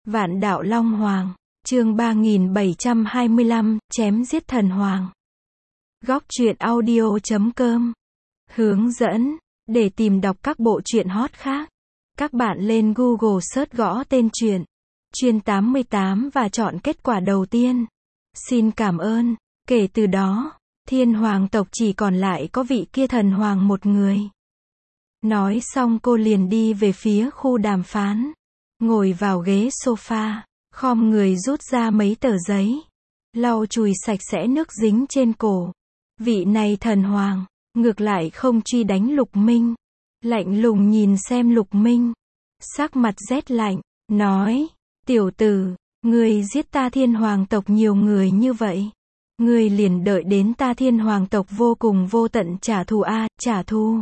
Vạn đạo Long Hoàng, chương 3725, chém giết thần hoàng. Góc truyện audio.com. Hướng dẫn, để tìm đọc các bộ truyện hot khác, các bạn lên Google search gõ tên truyện Chuyên 88 và chọn kết quả đầu tiên. Xin cảm ơn. Kể từ đó, thiên hoàng tộc chỉ còn lại có vị kia thần hoàng một người. Nói xong cô liền đi về phía khu đàm phán. Ngồi vào ghế sofa, khom người rút ra mấy tờ giấy, lau chùi sạch sẽ nước dính trên cổ. Vị này thần hoàng, ngược lại không truy đánh Lục Minh. Lạnh lùng nhìn xem Lục Minh, sắc mặt rét lạnh, nói, tiểu tử, ngươi giết ta thiên hoàng tộc nhiều người như vậy. Ngươi liền đợi đến ta thiên hoàng tộc vô cùng vô tận trả thù a, trả thù.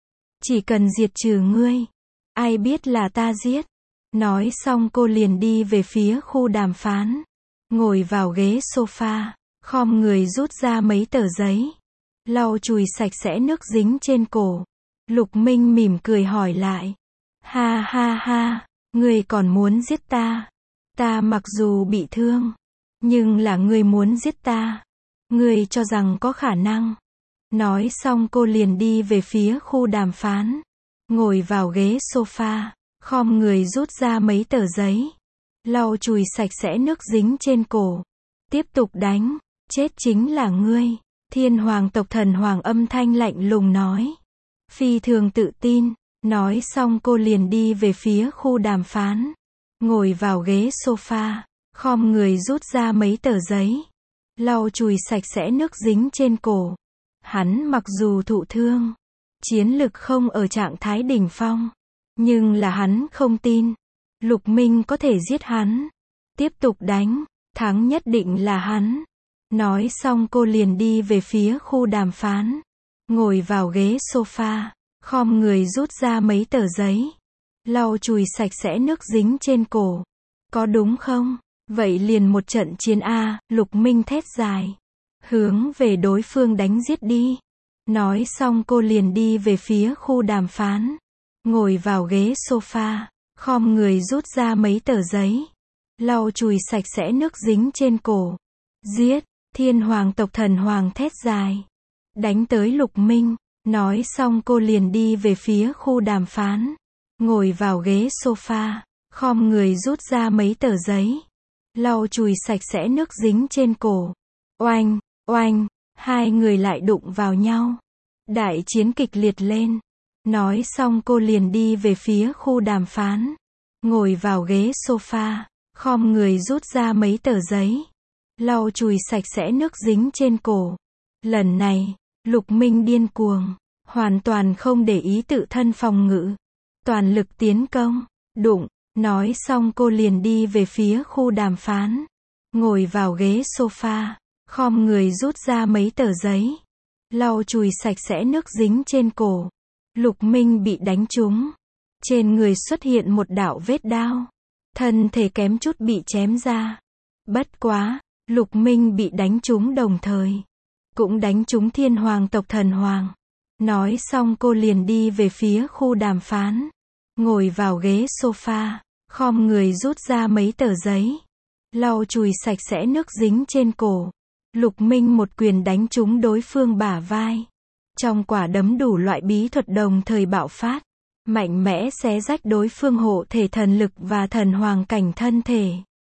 Chỉ cần diệt trừ ngươi, ai biết là ta giết. Nói xong cô liền đi về phía khu đàm phán. Ngồi vào ghế sofa, khom người rút ra mấy tờ giấy, lau chùi sạch sẽ nước dính trên cổ. Lục Minh mỉm cười hỏi lại. Ha ha ha, ngươi còn muốn giết ta? Ta mặc dù bị thương, nhưng là ngươi muốn giết ta. Ngươi cho rằng có khả năng? Nói xong cô liền đi về phía khu đàm phán. Ngồi vào ghế sofa, khom người rút ra mấy tờ giấy, lau chùi sạch sẽ nước dính trên cổ. Tiếp tục đánh, chết chính là ngươi. Thiên hoàng tộc thần hoàng âm thanh lạnh lùng nói. Phi thường tự tin. Nói xong cô liền đi về phía khu đàm phán. Ngồi vào ghế sofa, khom người rút ra mấy tờ giấy, lau chùi sạch sẽ nước dính trên cổ. Hắn mặc dù thụ thương, chiến lực không ở trạng thái đỉnh phong, nhưng là hắn không tin Lục Minh có thể giết hắn. Tiếp tục đánh, thắng nhất định là hắn. Nói xong cô liền đi về phía khu đàm phán. Ngồi vào ghế sofa, khom người rút ra mấy tờ giấy, lau chùi sạch sẽ nước dính trên cổ. Có đúng không? Vậy liền một trận chiến a, Lục Minh thét dài. Hướng về đối phương đánh giết đi. Nói xong cô liền đi về phía khu đàm phán. Ngồi vào ghế sofa, khom người rút ra mấy tờ giấy, lau chùi sạch sẽ nước dính trên cổ. Giết! Thiên hoàng tộc thần hoàng thét dài. Đánh tới Lục Minh. Nói xong cô liền đi về phía khu đàm phán. Ngồi vào ghế sofa, khom người rút ra mấy tờ giấy, lau chùi sạch sẽ nước dính trên cổ. Oanh! Oanh! Hai người lại đụng vào nhau. Đại chiến kịch liệt lên. Nói xong cô liền đi về phía khu đàm phán. Ngồi vào ghế sofa, khom người rút ra mấy tờ giấy, lau chùi sạch sẽ nước dính trên cổ. Lần này, Lục Minh điên cuồng, hoàn toàn không để ý tự thân phòng ngự, toàn lực tiến công. Đụng! Nói xong cô liền đi về phía khu đàm phán. Ngồi vào ghế sofa, khom người rút ra mấy tờ giấy, lau chùi sạch sẽ nước dính trên cổ. Lục Minh bị đánh trúng. Trên người xuất hiện một đạo vết đao. Thân thể kém chút bị chém ra. Bất quá, Lục Minh bị đánh trúng đồng thời, cũng đánh trúng thiên hoàng tộc thần hoàng. Nói xong cô liền đi về phía khu đàm phán. Ngồi vào ghế sofa, khom người rút ra mấy tờ giấy, lau chùi sạch sẽ nước dính trên cổ. Lục Minh một quyền đánh trúng đối phương bả vai. Trong quả đấm đủ loại bí thuật đồng thời bạo phát, mạnh mẽ xé rách đối phương hộ thể thần lực và thần hoàng cảnh thân thể,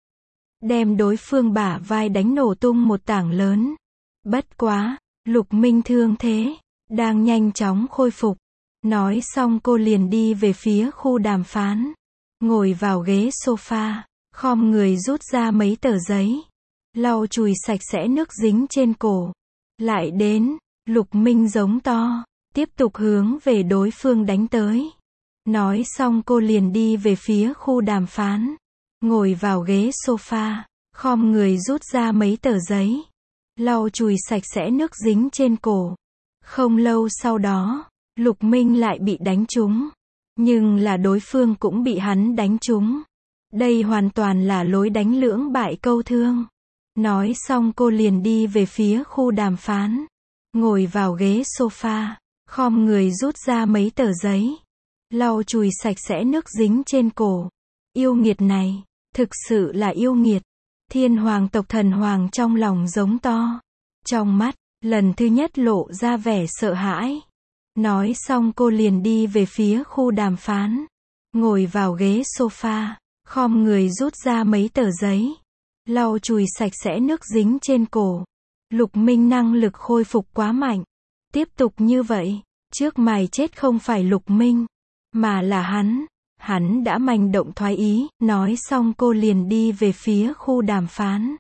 đem đối phương bả vai đánh nổ tung một tảng lớn. Bất quá, Lục Minh thương thế đang nhanh chóng khôi phục. Nói xong cô liền đi về phía khu đàm phán. Ngồi vào ghế sofa, khom người rút ra mấy tờ giấy, lau chùi sạch sẽ nước dính trên cổ. Lại đến, Lục Minh giống to, tiếp tục hướng về đối phương đánh tới. Nói xong cô liền đi về phía khu đàm phán. Ngồi vào ghế sofa, khom người rút ra mấy tờ giấy, lau chùi sạch sẽ nước dính trên cổ. Không lâu sau đó, Lục Minh lại bị đánh trúng. Nhưng là đối phương cũng bị hắn đánh trúng. Đây hoàn toàn là lối đánh lưỡng bại câu thương. Nói xong cô liền đi về phía khu đàm phán. Ngồi vào ghế sofa, khom người rút ra mấy tờ giấy, lau chùi sạch sẽ nước dính trên cổ. Yêu nghiệt này, Thực sự là yêu nghiệt. Thiên hoàng tộc thần hoàng trong lòng giống to. Trong mắt, lần thứ nhất lộ ra vẻ sợ hãi. Nói xong cô liền đi về phía khu đàm phán. Ngồi vào ghế sofa, khom người rút ra mấy tờ giấy. Lau chùi sạch sẽ nước dính trên cổ. Lục Minh năng lực khôi phục quá mạnh. Tiếp tục như vậy, trước mày chết không phải Lục Minh, mà là hắn. Hắn đã manh động thoái ý, nói xong cô liền đi về phía khu đàm phán.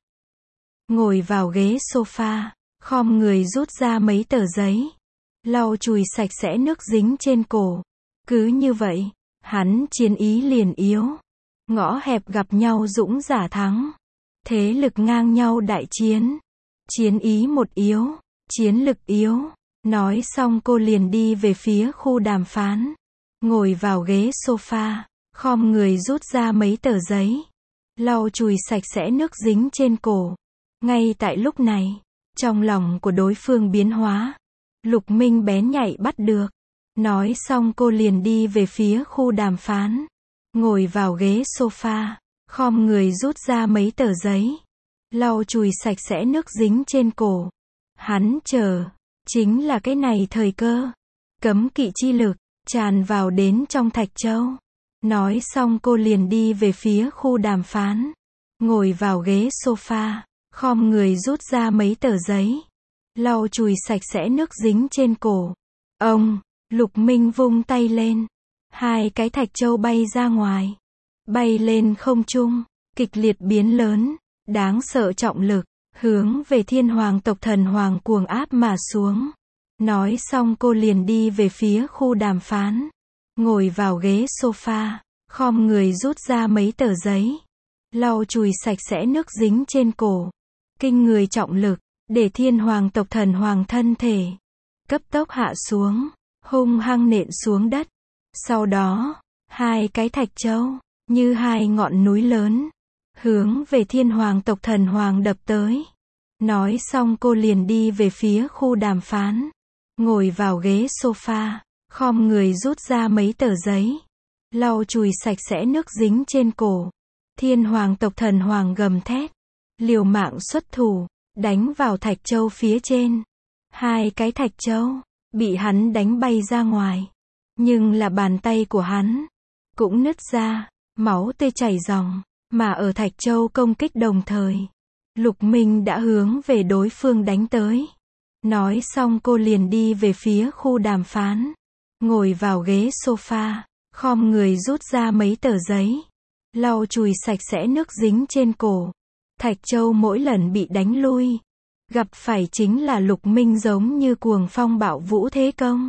Ngồi vào ghế sofa, khom người rút ra mấy tờ giấy. Lau chùi sạch sẽ nước dính trên cổ. Cứ như vậy, hắn chiến ý liền yếu. Ngõ hẹp gặp nhau dũng giả thắng. Thế lực ngang nhau đại chiến. Chiến ý một yếu, chiến lực yếu. Nói xong cô liền đi về phía khu đàm phán. Ngồi vào ghế sofa, khom người rút ra mấy tờ giấy. Lau chùi sạch sẽ nước dính trên cổ. Ngay tại lúc này, trong lòng của đối phương biến hóa. Lục Minh bén nhạy bắt được. Nói xong cô liền đi về phía khu đàm phán. Ngồi vào ghế sofa, khom người rút ra mấy tờ giấy. Lau chùi sạch sẽ nước dính trên cổ. Hắn chờ, chính là cái này thời cơ. Cấm kỵ chi lực, tràn vào đến trong Thạch Châu. Nói xong cô liền đi về phía khu đàm phán. Ngồi vào ghế sofa, khom người rút ra mấy tờ giấy. Lau chùi sạch sẽ nước dính trên cổ. Ông, Lục Minh vung tay lên. Hai cái Thạch Châu bay ra ngoài. Bay lên không trung, kịch liệt biến lớn, đáng sợ trọng lực, hướng về thiên hoàng tộc thần hoàng cuồng áp mà xuống. Nói xong cô liền đi về phía khu đàm phán. Ngồi vào ghế sofa, khom người rút ra mấy tờ giấy. Lau chùi sạch sẽ nước dính trên cổ. Kinh người trọng lực, để thiên hoàng tộc thần hoàng thân thể cấp tốc hạ xuống, hung hăng nện xuống đất. Sau đó, hai cái Thạch Châu, như hai ngọn núi lớn, hướng về thiên hoàng tộc thần hoàng đập tới. Nói xong cô liền đi về phía khu đàm phán. Ngồi vào ghế sofa, khom người rút ra mấy tờ giấy. Lau chùi sạch sẽ nước dính trên cổ. Thiên hoàng tộc thần hoàng gầm thét. Liều mạng xuất thủ, đánh vào Thạch Châu phía trên. Hai cái Thạch Châu, bị hắn đánh bay ra ngoài. Nhưng là bàn tay của hắn, cũng nứt ra, máu tươi chảy ròng. Mà ở Thạch Châu công kích đồng thời, Lục Minh đã hướng về đối phương đánh tới. Nói xong cô liền đi về phía khu đàm phán. Ngồi vào ghế sofa, khom người rút ra mấy tờ giấy. Lau chùi sạch sẽ nước dính trên cổ. Thạch Châu mỗi lần bị đánh lui, gặp phải chính là Lục Minh giống như cuồng phong bạo vũ thế công.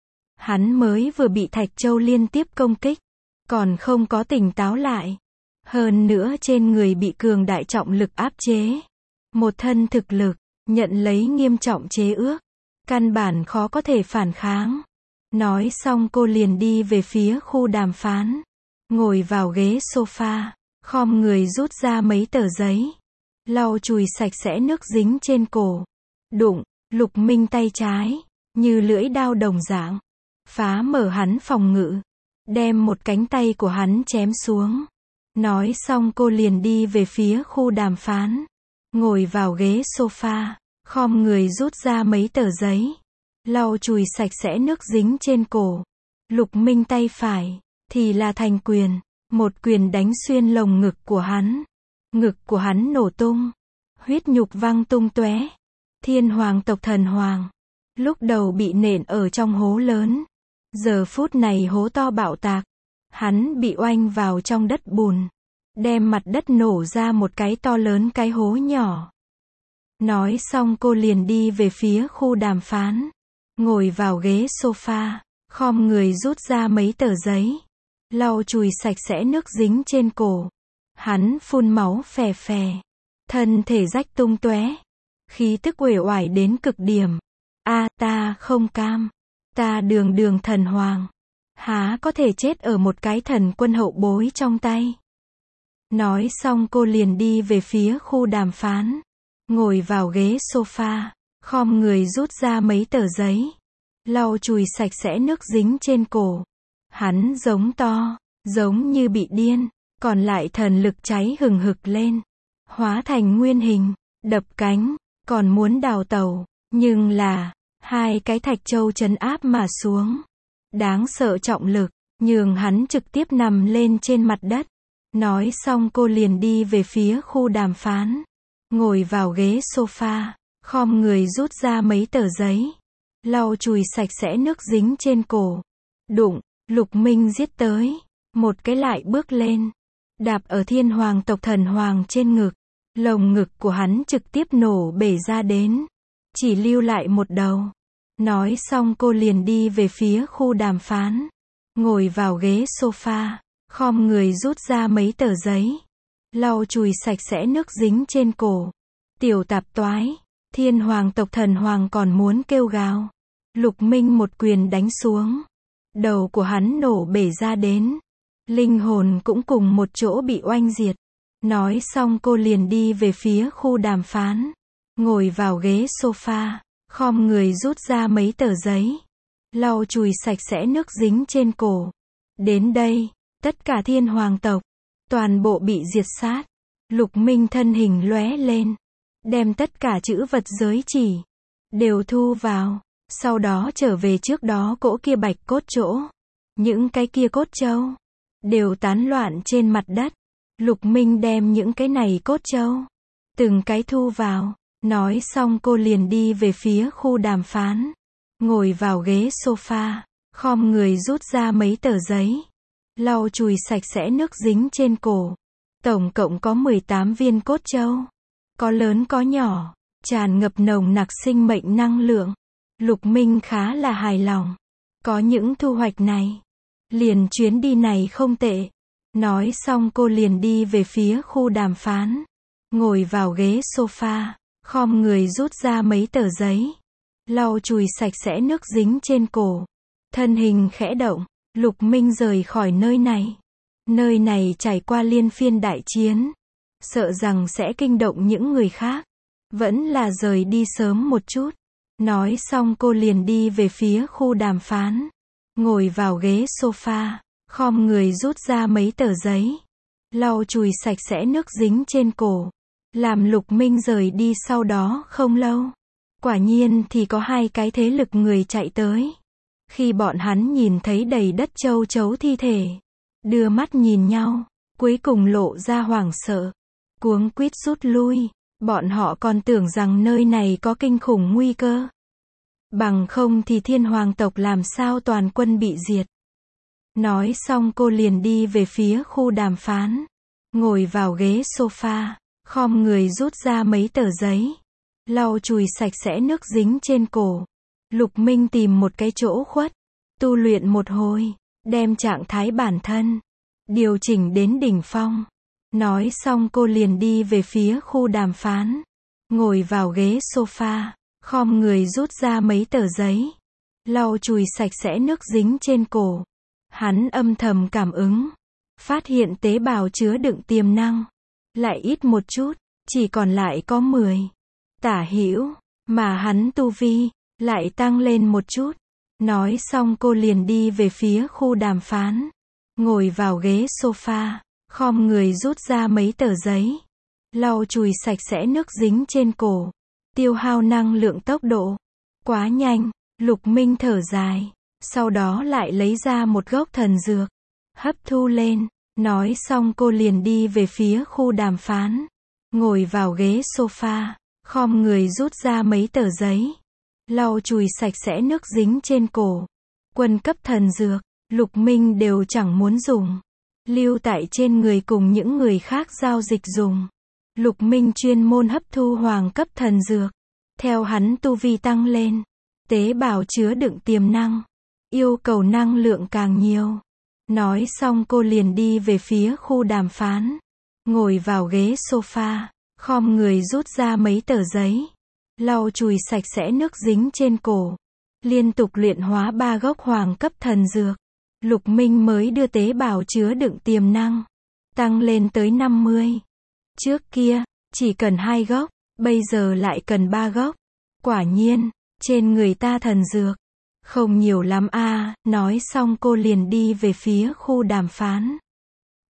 Hắn mới vừa bị Thạch Châu liên tiếp công kích, còn không có tỉnh táo lại. Hơn nữa trên người bị cường đại trọng lực áp chế. Một thân thực lực, nhận lấy nghiêm trọng chế ước. Căn bản khó có thể phản kháng. Nói xong cô liền đi về phía khu đàm phán. Ngồi vào ghế sofa, khom người rút ra mấy tờ giấy. Lau chùi sạch sẽ nước dính trên cổ. Đụng, Lục Minh tay trái, như lưỡi đao đồng dạng. Phá mở hắn phòng ngự. Đem một cánh tay của hắn chém xuống. Nói xong cô liền đi về phía khu đàm phán. Ngồi vào ghế sofa, khom người rút ra mấy tờ giấy. Lau chùi sạch sẽ nước dính trên cổ. Lục Minh tay phải, thì là thành quyền. Một quyền đánh xuyên lồng ngực của hắn. Ngực của hắn nổ tung. Huyết nhục văng tung tóe. Thiên hoàng tộc thần hoàng. Lúc đầu bị nện ở trong hố lớn. Giờ phút này hố to bạo tạc. Hắn bị oanh vào trong đất bùn. Đem mặt đất nổ ra một cái to lớn cái hố nhỏ. Nói xong cô liền đi về phía khu đàm phán. Ngồi vào ghế sofa, khom người rút ra mấy tờ giấy. Lau chùi sạch sẽ nước dính trên cổ. Hắn phun máu phè phè. Thân thể rách tung tóe. Khí tức uể oải đến cực điểm. Ta không cam. Ta đường thần hoàng. Há có thể chết ở một cái thần quân hậu bối trong tay. Nói xong cô liền đi về phía khu đàm phán. Ngồi vào ghế sofa, khom người rút ra mấy tờ giấy. Lau chùi sạch sẽ nước dính trên cổ. Hắn giống to, giống như bị điên. còn lại thần lực cháy hừng hực lên, hóa thành nguyên hình, đập cánh, còn muốn đào tẩu, nhưng là, hai cái thạch châu trấn áp mà xuống. Đáng sợ trọng lực, nhường hắn trực tiếp nằm lên trên mặt đất. Nói xong cô liền đi về phía khu đàm phán. Ngồi vào ghế sofa, khom người rút ra mấy tờ giấy. Lau chùi sạch sẽ nước dính trên cổ. Đụng, Lục Minh giết tới. Một cái lại bước lên. Đạp ở thiên hoàng tộc thần hoàng trên ngực. Lồng ngực của hắn trực tiếp nổ bể ra đến. Chỉ lưu lại một đầu. Nói xong cô liền đi về phía khu đàm phán. Ngồi vào ghế sofa, khom người rút ra mấy tờ giấy. Lau chùi sạch sẽ nước dính trên cổ. Tiểu tạp toái, thiên hoàng tộc thần hoàng còn muốn kêu gào. Lục Minh một quyền đánh xuống. Đầu của hắn nổ bể ra đến. Linh hồn cũng cùng một chỗ bị oanh diệt. Nói xong cô liền đi về phía khu đàm phán. Ngồi vào ghế sofa, khom người rút ra mấy tờ giấy. Lau chùi sạch sẽ nước dính trên cổ. Đến đây, tất cả thiên hoàng tộc, toàn bộ bị diệt sát. Lục Minh thân hình lóe lên. Đem tất cả chữ vật giới chỉ, đều thu vào. Sau đó trở về trước đó cỗ kia bạch cốt chỗ. Những cái kia cốt châu, đều tán loạn trên mặt đất. Lục Minh đem những cái này cốt châu, từng cái thu vào. Nói xong cô liền đi về phía khu đàm phán. Ngồi vào ghế sofa, khom người rút ra mấy tờ giấy. Lau chùi sạch sẽ nước dính trên cổ. Tổng cộng có 18 viên cốt châu. Có lớn có nhỏ, tràn ngập nồng nặc sinh mệnh năng lượng. Lục Minh khá là hài lòng. Có những thu hoạch này, liền chuyến đi này không tệ. Nói xong cô liền đi về phía khu đàm phán. Ngồi vào ghế sofa, khom người rút ra mấy tờ giấy. Lau chùi sạch sẽ nước dính trên cổ. Thân hình khẽ động, Lục Minh rời khỏi nơi này. Nơi này trải qua liên phiên đại chiến. Sợ rằng sẽ kinh động những người khác. Vẫn là rời đi sớm một chút. Nói xong cô liền đi về phía khu đàm phán. Ngồi vào ghế sofa, khom người rút ra mấy tờ giấy. Lau chùi sạch sẽ nước dính trên cổ. Làm Lục Minh rời đi sau đó không lâu. Quả nhiên thì có hai cái thế lực người chạy tới. Khi bọn hắn nhìn thấy đầy đất châu chấu thi thể, đưa mắt nhìn nhau, cuối cùng lộ ra hoảng sợ, cuống quýt rút lui. Bọn họ còn tưởng rằng nơi này có kinh khủng nguy cơ. Bằng không thì thiên hoàng tộc làm sao toàn quân bị diệt. Nói xong cô liền đi về phía khu đàm phán. Ngồi vào ghế sofa, khom người rút ra mấy tờ giấy. Lau chùi sạch sẽ nước dính trên cổ. Lục Minh tìm một cái chỗ khuất, tu luyện một hồi, đem trạng thái bản thân điều chỉnh đến đỉnh phong. Nói xong cô liền đi về phía khu đàm phán. Ngồi vào ghế sofa, khom người rút ra mấy tờ giấy. Lau chùi sạch sẽ nước dính trên cổ. Hắn âm thầm cảm ứng, phát hiện tế bào chứa đựng tiềm năng lại ít một chút, chỉ còn lại có 10 tả hữu, mà hắn tu vi lại tăng lên một chút. Nói xong cô liền đi về phía khu đàm phán. Ngồi vào ghế sofa, khom người rút ra mấy tờ giấy. Lau chùi sạch sẽ nước dính trên cổ. Tiêu hao năng lượng tốc độ quá nhanh. Lục Minh thở dài. Sau đó lại lấy ra một gốc thần dược, hấp thu lên. Nói xong cô liền đi về phía khu đàm phán. Ngồi vào ghế sofa, khom người rút ra mấy tờ giấy. Lau chùi sạch sẽ nước dính trên cổ. Quân cấp thần dược, Lục Minh đều chẳng muốn dùng. Lưu tại trên người cùng những người khác giao dịch dùng. Lục Minh chuyên môn hấp thu hoàng cấp thần dược. Theo hắn tu vi tăng lên, tế bào chứa đựng tiềm năng, yêu cầu năng lượng càng nhiều. Nói xong cô liền đi về phía khu đàm phán. Ngồi vào ghế sofa, khom người rút ra mấy tờ giấy. Lau chùi sạch sẽ nước dính trên cổ. Liên tục luyện hóa 3 gốc hoàng cấp thần dược. Lục Minh mới đưa tế bào chứa đựng tiềm năng tăng lên tới 50. Trước kia, chỉ cần 2 gốc, bây giờ lại cần 3 gốc. Quả nhiên, trên người ta thần dược không nhiều lắm a. Nói xong cô liền đi về phía khu đàm phán.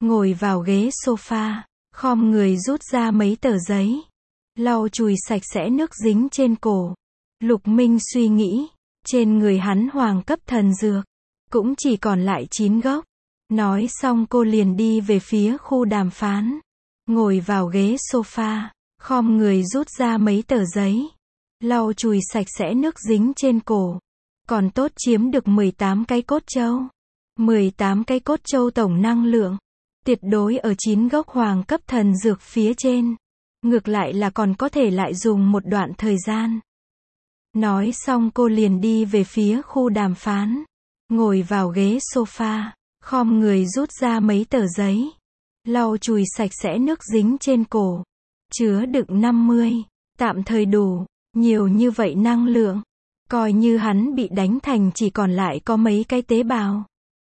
ngồi vào ghế sofa, khom người rút ra mấy tờ giấy, lau chùi sạch sẽ nước dính trên cổ. Lục Minh suy nghĩ, trên người hắn hoàng cấp thần dược, cũng chỉ còn lại 9 gốc. Nói xong cô liền đi về phía khu đàm phán, ngồi vào ghế sofa, khom người rút ra mấy tờ giấy, lau chùi sạch sẽ nước dính trên cổ. Còn tốt chiếm được 18 cái cốt châu. 18 cái cốt châu tổng năng lượng, tuyệt đối ở 9 gốc hoàng cấp thần dược phía trên. Ngược lại là còn có thể lại dùng một đoạn thời gian. Nói xong cô liền đi về phía khu đàm phán, ngồi vào ghế sofa, khom người rút ra mấy tờ giấy, lau chùi sạch sẽ nước dính trên cổ. Chứa đựng 50, tạm thời đủ. Nhiều như vậy năng lượng, coi như hắn bị đánh thành chỉ còn lại có mấy cái tế bào,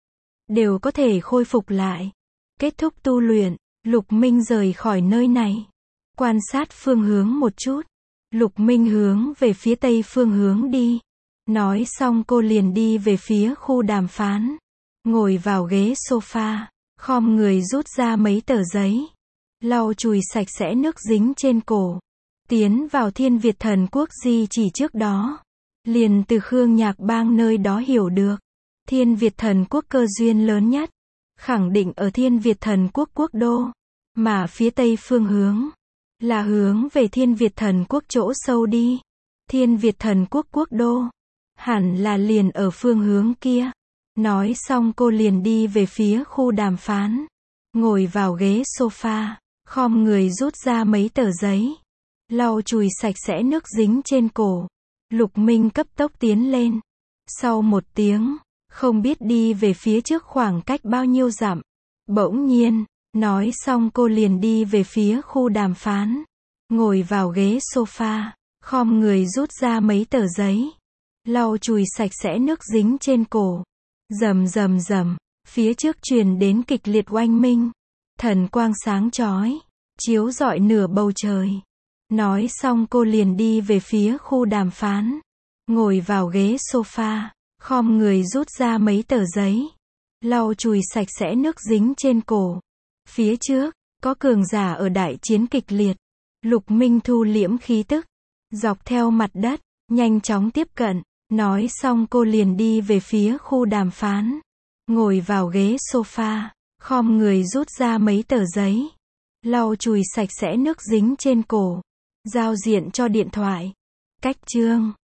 đều có thể khôi phục lại. Kết thúc tu luyện, Lục Minh rời khỏi nơi này, quan sát phương hướng một chút. Lục Minh hướng về phía tây phương hướng đi. Nói xong cô liền đi về phía khu đàm phán, ngồi vào ghế sofa, khom người rút ra mấy tờ giấy, lau chùi sạch sẽ nước dính trên cổ. Tiến vào Thiên Việt Thần Quốc di chỉ trước đó, liền từ Khương Nhạc Bang nơi đó hiểu được, Thiên Việt Thần Quốc cơ duyên lớn nhất, khẳng định ở Thiên Việt Thần Quốc quốc đô, mà phía tây phương hướng, là hướng về Thiên Việt Thần Quốc chỗ sâu đi. Thiên Việt Thần Quốc quốc đô, hẳn là liền ở phương hướng kia. Nói xong cô liền đi về phía khu đàm phán, ngồi vào ghế sofa, khom người rút ra mấy tờ giấy, lau chùi sạch sẽ nước dính trên cổ. Lục Minh cấp tốc tiến lên. Sau 1 tiếng, không biết đi về phía trước khoảng cách bao nhiêu dặm. Bỗng nhiên, nói xong cô liền đi về phía khu đàm phán, ngồi vào ghế sofa, khom người rút ra mấy tờ giấy, lau chùi sạch sẽ nước dính trên cổ. Rầm rầm rầm, phía trước truyền đến kịch liệt oanh minh, thần quang sáng chói, chiếu rọi nửa bầu trời. Nói xong cô liền đi về phía khu đàm phán, ngồi vào ghế sofa, khom người rút ra mấy tờ giấy, lau chùi sạch sẽ nước dính trên cổ. Phía trước, có cường giả ở đại chiến kịch liệt. Lục Minh thu liễm khí tức, dọc theo mặt đất, nhanh chóng tiếp cận. Nói xong cô liền đi về phía khu đàm phán, ngồi vào ghế sofa, khom người rút ra mấy tờ giấy, lau chùi sạch sẽ nước dính trên cổ. Giao diện cho điện thoại. Cách chương